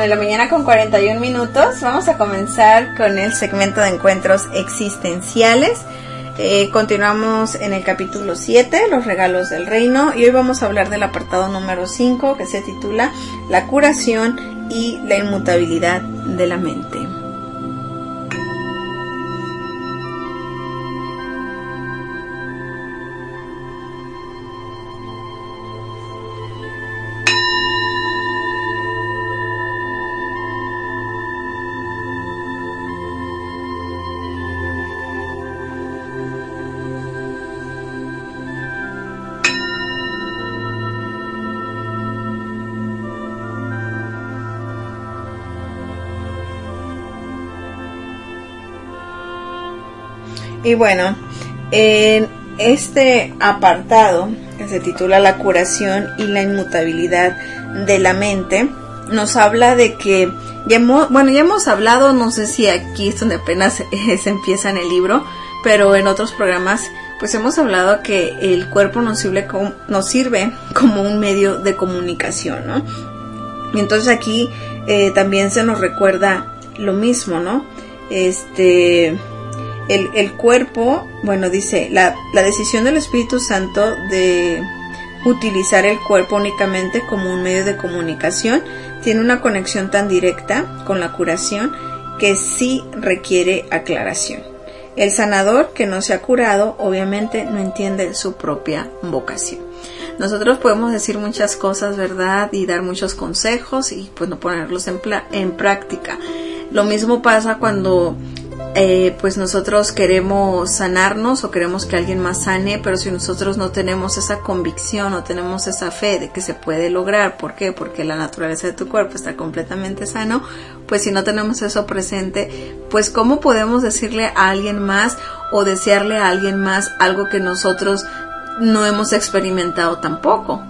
9 de la mañana con 41 minutos. Vamos a comenzar con el segmento de encuentros existenciales. Continuamos en el capítulo 7, los regalos del reino, y hoy vamos a hablar del apartado número 5, que se titula La curación y la inmutabilidad de la mente. Y bueno, en este apartado que se titula La curación y la inmutabilidad de la mente, nos habla de que ya hemos hablado, no sé si aquí es donde apenas se empieza en el libro, pero en otros programas pues hemos hablado que el cuerpo nos sirve como un medio de comunicación, ¿no? Y entonces aquí también se nos recuerda lo mismo, ¿no? El cuerpo, bueno, dice, la decisión del Espíritu Santo de utilizar el cuerpo únicamente como un medio de comunicación tiene una conexión tan directa con la curación que sí requiere aclaración. El sanador que no se ha curado obviamente no entiende su propia vocación. Nosotros podemos decir muchas cosas, ¿verdad? Y dar muchos consejos y pues no ponerlos en práctica. Lo mismo pasa cuando pues nosotros queremos sanarnos o queremos que alguien más sane, pero si nosotros no tenemos esa convicción, no tenemos esa fe de que se puede lograr, ¿por qué? Porque la naturaleza de tu cuerpo está completamente sano, pues si no tenemos eso presente, pues ¿cómo podemos decirle a alguien más o desearle a alguien más algo que nosotros no hemos experimentado tampoco?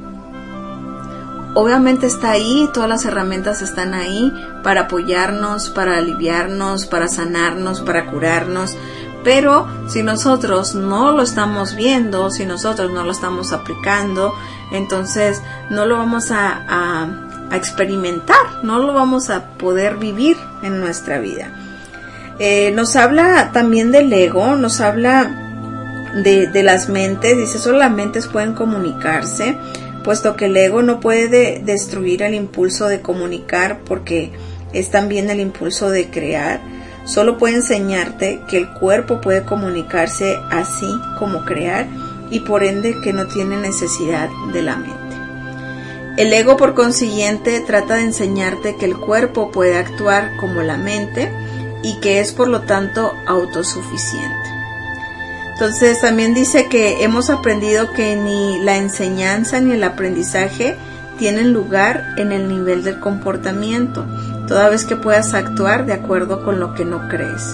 Obviamente está ahí, todas las herramientas están ahí para apoyarnos, para aliviarnos, para sanarnos, para curarnos, pero si nosotros no lo estamos viendo, si nosotros no lo estamos aplicando, entonces no lo vamos a experimentar, no lo vamos a poder vivir en nuestra vida. Nos habla también del ego, nos habla de las mentes, dice, solo las mentes pueden comunicarse, puesto que el ego no puede destruir el impulso de comunicar porque es también el impulso de crear. Solo puede enseñarte que el cuerpo puede comunicarse así como crear y por ende que no tiene necesidad de la mente. El ego por consiguiente trata de enseñarte que el cuerpo puede actuar como la mente y que es por lo tanto autosuficiente. Entonces también dice que hemos aprendido que ni la enseñanza ni el aprendizaje tienen lugar en el nivel del comportamiento, toda vez que puedas actuar de acuerdo con lo que no crees.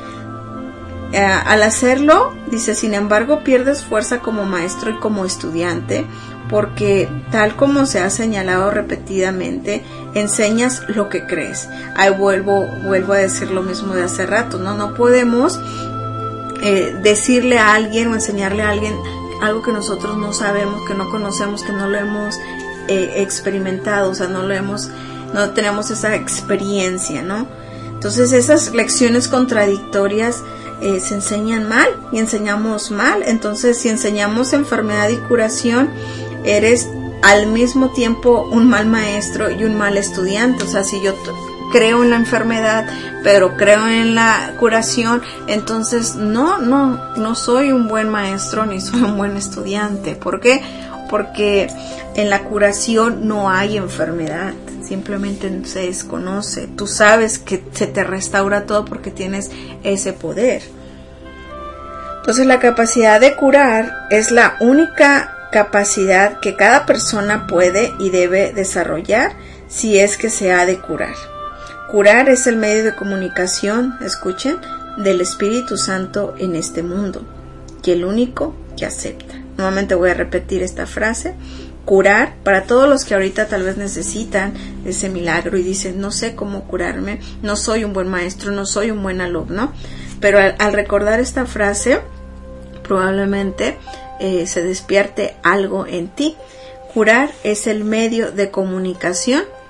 Al hacerlo, dice, sin embargo, pierdes fuerza como maestro y como estudiante, porque tal como se ha señalado repetidamente, enseñas lo que crees. Ahí vuelvo a decir lo mismo de hace rato, no podemos decirle a alguien o enseñarle a alguien algo que nosotros no sabemos, que no conocemos, que no lo hemos experimentado, o sea, no tenemos esa experiencia, ¿no? Entonces esas lecciones contradictorias se enseñan mal y enseñamos mal. Entonces si enseñamos enfermedad y curación, eres al mismo tiempo un mal maestro y un mal estudiante. O sea, si yo creo en la enfermedad, pero creo en la curación, entonces no soy un buen maestro ni soy un buen estudiante. ¿Por qué? Porque en la curación no hay enfermedad, simplemente se desconoce. Tú sabes que se te restaura todo porque tienes ese poder. Entonces la capacidad de curar es la única capacidad que cada persona puede y debe desarrollar si es que se ha de curar. Curar es el medio de comunicación, escuchen, del Espíritu Santo en este mundo, y el único que acepta. Nuevamente voy a repetir esta frase. Curar, para todos los que ahorita tal vez necesitan ese milagro y dicen, no sé cómo curarme, no soy un buen maestro, no soy un buen alumno, pero al recordar esta frase, probablemente se despierte algo en ti. Curar es el medio de comunicación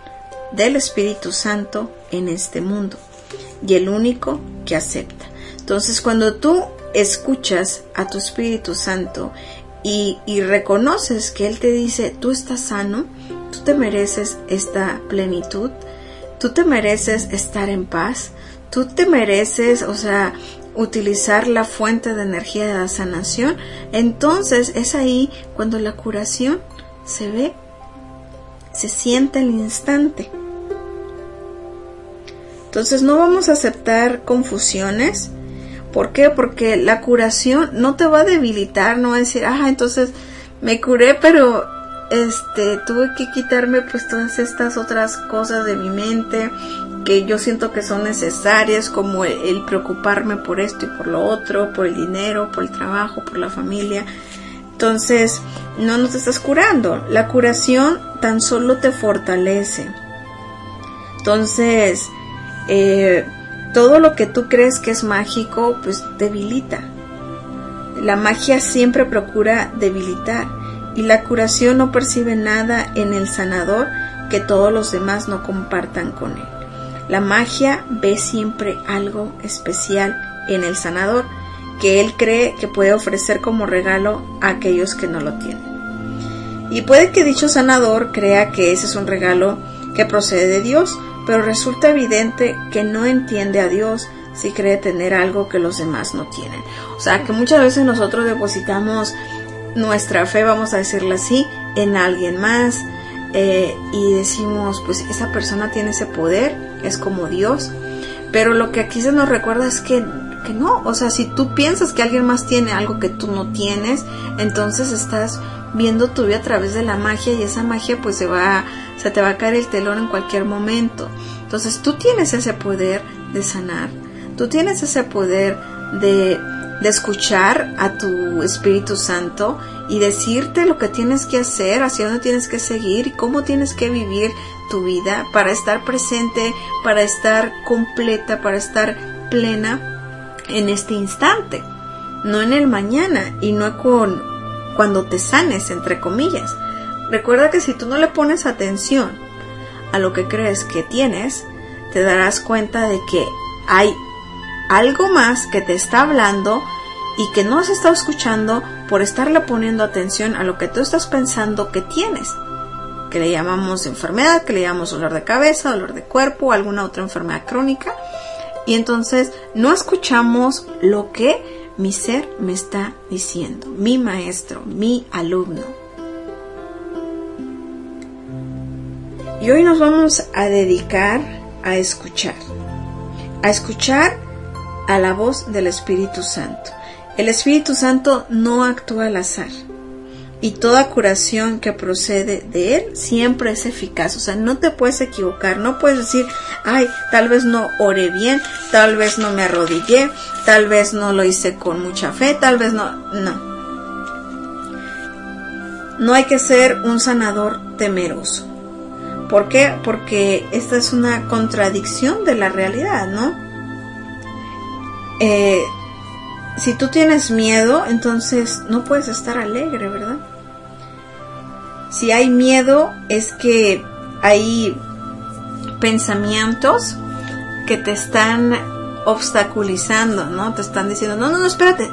del Espíritu Santo en este mundo y el único que acepta. Entonces, cuando tú escuchas a tu Espíritu Santo y reconoces que Él te dice, tú estás sano, tú te mereces esta plenitud, tú te mereces estar en paz, tú te mereces, utilizar la fuente de energía de la sanación, entonces es ahí cuando la curación se ve, se siente al instante. Entonces no vamos a aceptar confusiones. ¿Por qué? Porque la curación no te va a debilitar, no va a decir, entonces me curé, pero tuve que quitarme pues todas estas otras cosas de mi mente que yo siento que son necesarias, como el preocuparme por esto y por lo otro, por el dinero, por el trabajo, por la familia. Entonces no te estás curando. La curación tan solo te fortalece. Entonces todo lo que tú crees que es mágico, pues debilita. La magia siempre procura debilitar, y la curación no percibe nada en el sanador que todos los demás no compartan con él. La magia ve siempre algo especial en el sanador que él cree que puede ofrecer como regalo a aquellos que no lo tienen. Y puede que dicho sanador crea que ese es un regalo que procede de Dios, pero resulta evidente que no entiende a Dios si cree tener algo que los demás no tienen. O sea, que muchas veces nosotros depositamos nuestra fe, vamos a decirlo así, en alguien más, y decimos, pues esa persona tiene ese poder, es como Dios. Pero lo que aquí se nos recuerda es que no, si tú piensas que alguien más tiene algo que tú no tienes, entonces estás viendo tu vida a través de la magia, y esa magia pues se te va a caer el telón en cualquier momento. Entonces tú tienes ese poder de sanar, tú tienes ese poder de escuchar a tu Espíritu Santo y decirte lo que tienes que hacer, hacia dónde tienes que seguir y cómo tienes que vivir tu vida para estar presente, para estar completa, para estar plena en este instante, no en el mañana, y no cuando te sanes, entre comillas. Recuerda que si tú no le pones atención a lo que crees que tienes, te darás cuenta de que hay algo más que te está hablando y que no has estado escuchando por estarle poniendo atención a lo que tú estás pensando que tienes, que le llamamos enfermedad, que le llamamos dolor de cabeza, dolor de cuerpo, alguna otra enfermedad crónica. Y entonces no escuchamos lo que mi ser me está diciendo, mi maestro, mi alumno. Y hoy nos vamos a dedicar a escuchar a la voz del Espíritu Santo. El Espíritu Santo no actúa al azar, y toda curación que procede de él siempre es eficaz. No te puedes equivocar, no puedes decir, tal vez no oré bien, tal vez no me arrodillé, tal vez no lo hice con mucha fe, tal vez no. No hay que ser un sanador temeroso. ¿Por qué? Porque esta es una contradicción de la realidad, ¿no? Si tú tienes miedo, entonces no puedes estar alegre, ¿verdad? Si hay miedo, es que hay pensamientos que te están obstaculizando, ¿no? Te están diciendo, no, espérate.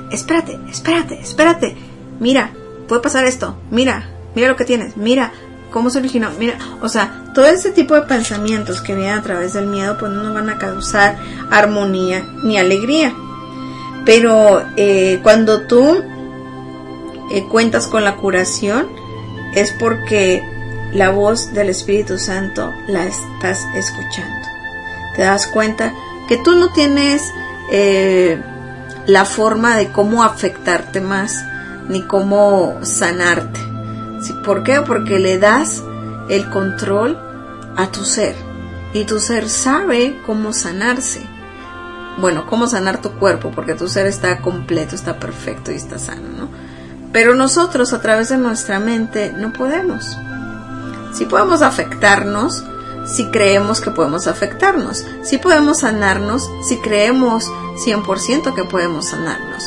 Mira, puede pasar esto. Mira lo que tienes. Mira cómo se originó. Mira, todo ese tipo de pensamientos que vienen a través del miedo, pues no nos van a causar armonía ni alegría. Pero cuando tú cuentas con la curación, es porque la voz del Espíritu Santo la estás escuchando. Te das cuenta que tú no tienes la forma de cómo afectarte más, ni cómo sanarte. ¿Sí? ¿Por qué? Porque le das el control a tu ser, y tu ser sabe cómo sanarse. Bueno, cómo sanar tu cuerpo, porque tu ser está completo, está perfecto y está sano, ¿no? Pero nosotros, a través de nuestra mente, no podemos. Sí podemos afectarnos si creemos que podemos afectarnos. Sí podemos sanarnos si creemos 100% que podemos sanarnos.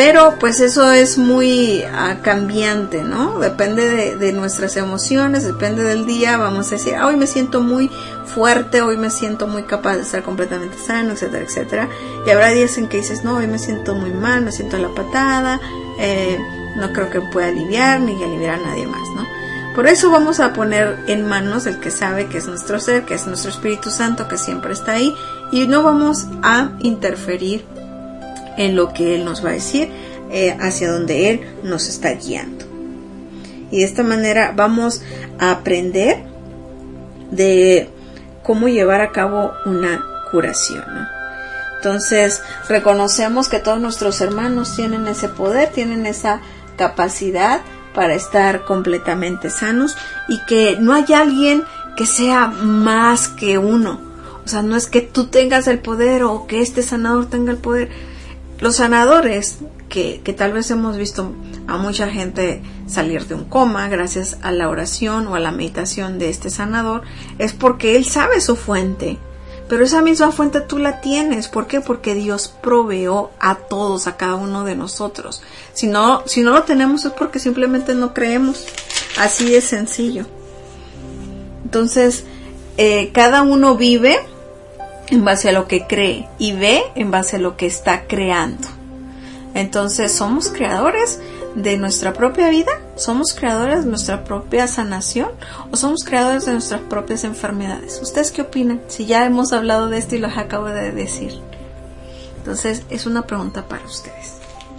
Pero pues eso es muy cambiante, ¿no? Depende de nuestras emociones, depende del día. Vamos a decir, hoy me siento muy fuerte, hoy me siento muy capaz de estar completamente sano, etcétera, etcétera. Y habrá días en que dices, no, hoy me siento muy mal, me siento a la patada, no creo que pueda aliviar ni aliviar a nadie más, ¿no? Por eso vamos a poner en manos del que sabe, que es nuestro ser, que es nuestro Espíritu Santo, que siempre está ahí, y no vamos a interferir en lo que Él nos va a decir, hacia donde Él nos está guiando. Y de esta manera vamos a aprender de cómo llevar a cabo una curación, ¿no? Entonces reconocemos que todos nuestros hermanos tienen ese poder, tienen esa capacidad para estar completamente sanos, y que no hay alguien que sea más que uno. O sea, no es que tú tengas el poder o que este sanador tenga el poder. Los sanadores, que tal vez hemos visto a mucha gente salir de un coma gracias a la oración o a la meditación de este sanador, es porque él sabe su fuente. Pero esa misma fuente tú la tienes. ¿Por qué? Porque Dios proveó a todos, a cada uno de nosotros. Si no lo tenemos es porque simplemente no creemos. Así de sencillo. Entonces, cada uno vive en base a lo que cree y ve en base a lo que está creando. Entonces, somos creadores de nuestra propia vida, somos creadores de nuestra propia sanación, o somos creadores de nuestras propias enfermedades. ¿Ustedes qué opinan? Si ya hemos hablado de esto y los acabo de decir. Entonces, es una pregunta para ustedes.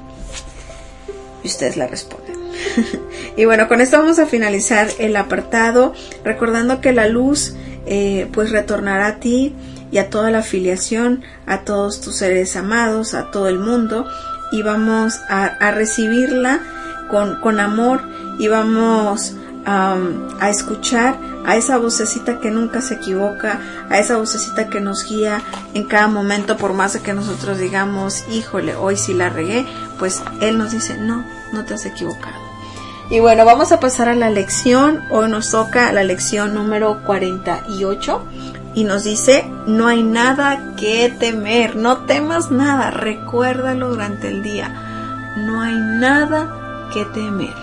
Y ustedes la responden. Y bueno, con esto vamos a finalizar el apartado, recordando que la luz pues retornará a ti y a toda la filiación, a todos tus seres amados, a todo el mundo, y vamos a recibirla con amor, y vamos a escuchar a esa vocecita que nunca se equivoca, a esa vocecita que nos guía en cada momento, por más de que nosotros digamos, híjole, hoy sí la regué, pues Él nos dice, no te has equivocado. Y bueno, vamos a pasar a la lección. Hoy nos toca la lección número 48 y nos dice, no hay nada que temer, no temas nada, recuérdalo durante el día, no hay nada que temer.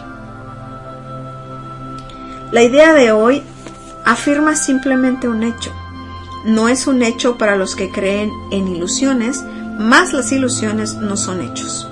La idea de hoy afirma simplemente un hecho. No es un hecho para los que creen en ilusiones, mas las ilusiones no son hechos.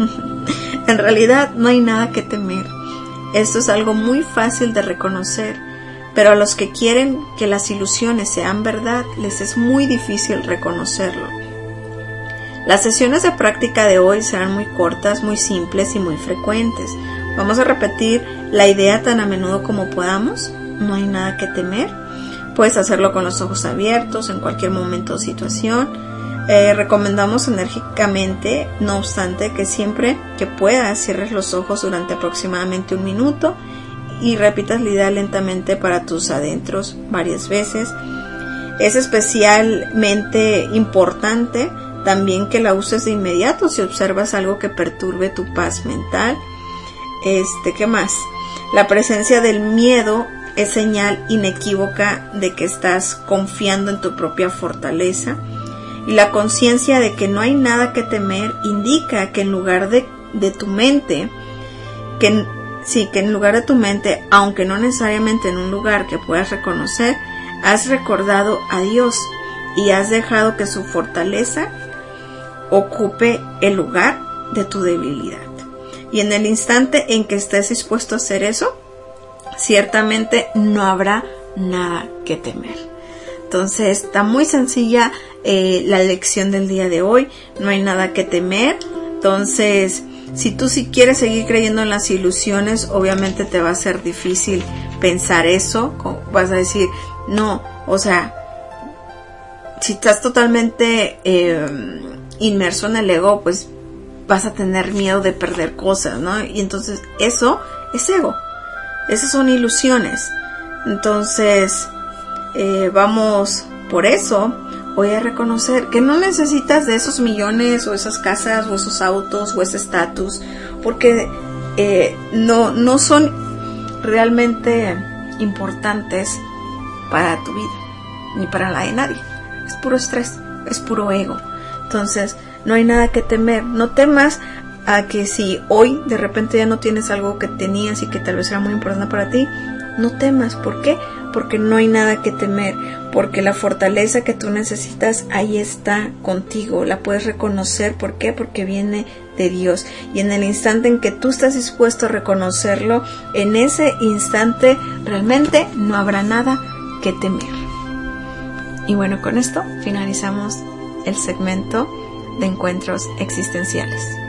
En realidad no hay nada que temer. Esto es algo muy fácil de reconocer, pero a los que quieren que las ilusiones sean verdad, les es muy difícil reconocerlo. Las sesiones de práctica de hoy serán muy cortas, muy simples y muy frecuentes. Vamos a repetir la idea tan a menudo como podamos. No hay nada que temer. Puedes hacerlo con los ojos abiertos en cualquier momento o situación. Recomendamos enérgicamente, no obstante, que siempre que puedas cierres los ojos durante aproximadamente 1 minuto y repitas la idea lentamente para tus adentros varias veces. Es especialmente importante también que la uses de inmediato si observas algo que perturbe tu paz mental. ¿Qué más? La presencia del miedo es señal inequívoca de que estás confiando en tu propia fortaleza. Y la conciencia de que no hay nada que temer indica que en lugar de tu mente, que en lugar de tu mente, aunque no necesariamente en un lugar que puedas reconocer, has recordado a Dios y has dejado que su fortaleza ocupe el lugar de tu debilidad. Y en el instante en que estés dispuesto a hacer eso, ciertamente no habrá nada que temer. Entonces está muy sencilla la lección del día de hoy. No hay nada que temer. Entonces, si tú quieres seguir creyendo en las ilusiones, obviamente te va a ser difícil pensar eso. Vas a decir, no, o sea, si estás totalmente inmerso en el ego, pues vas a tener miedo de perder cosas, ¿no? Y entonces eso es ego. Esas son ilusiones. Entonces, vamos por eso hoy a reconocer que no necesitas de esos millones o esas casas o esos autos o ese estatus, porque no son realmente importantes para tu vida ni para la de nadie. Es puro estrés, es puro ego. Entonces no hay nada que temer. No temas a que si hoy de repente ya no tienes algo que tenías y que tal vez era muy importante para ti, no temas. ¿Por qué? Porque no hay nada que temer, porque la fortaleza que tú necesitas ahí está contigo, la puedes reconocer. ¿Por qué? Porque viene de Dios, y en el instante en que tú estás dispuesto a reconocerlo, en ese instante realmente no habrá nada que temer. Y bueno, con esto finalizamos el segmento de encuentros existenciales.